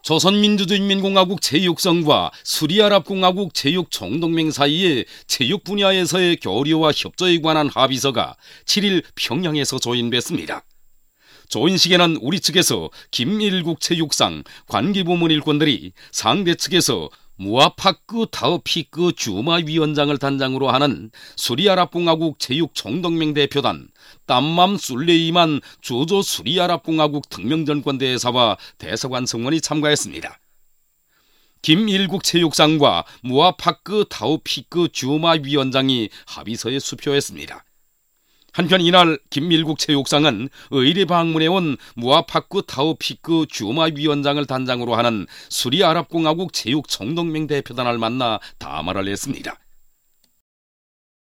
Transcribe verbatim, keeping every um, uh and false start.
조선민주주의인민공화국 체육성과 수리아랍공화국 체육총동맹 사이의 체육 분야에서의 교류와 협조에 관한 합의서가 칠 일 평양에서 조인됐습니다. 조인식에는 우리 측에서 김일국 체육상 관계부문 일꾼들이 상대 측에서 무아파크 타우피크 주마 위원장을 단장으로 하는 수리아랍공화국 체육총동맹 대표단 땀맘 술레이만 주조 수리아랍공화국 특명전권 대사와 대사관 성원이 참가했습니다. 김일국 체육상과 무아파크 타우피크 주마 위원장이 합의서에 수표했습니다. 한편 이날 김일국 체육상은 의례 방문해 온 무아파크 타우피크 주마 위원장을 단장으로 하는 수리아랍공화국 체육총동맹 대표단을 만나 담화를 냈습니다.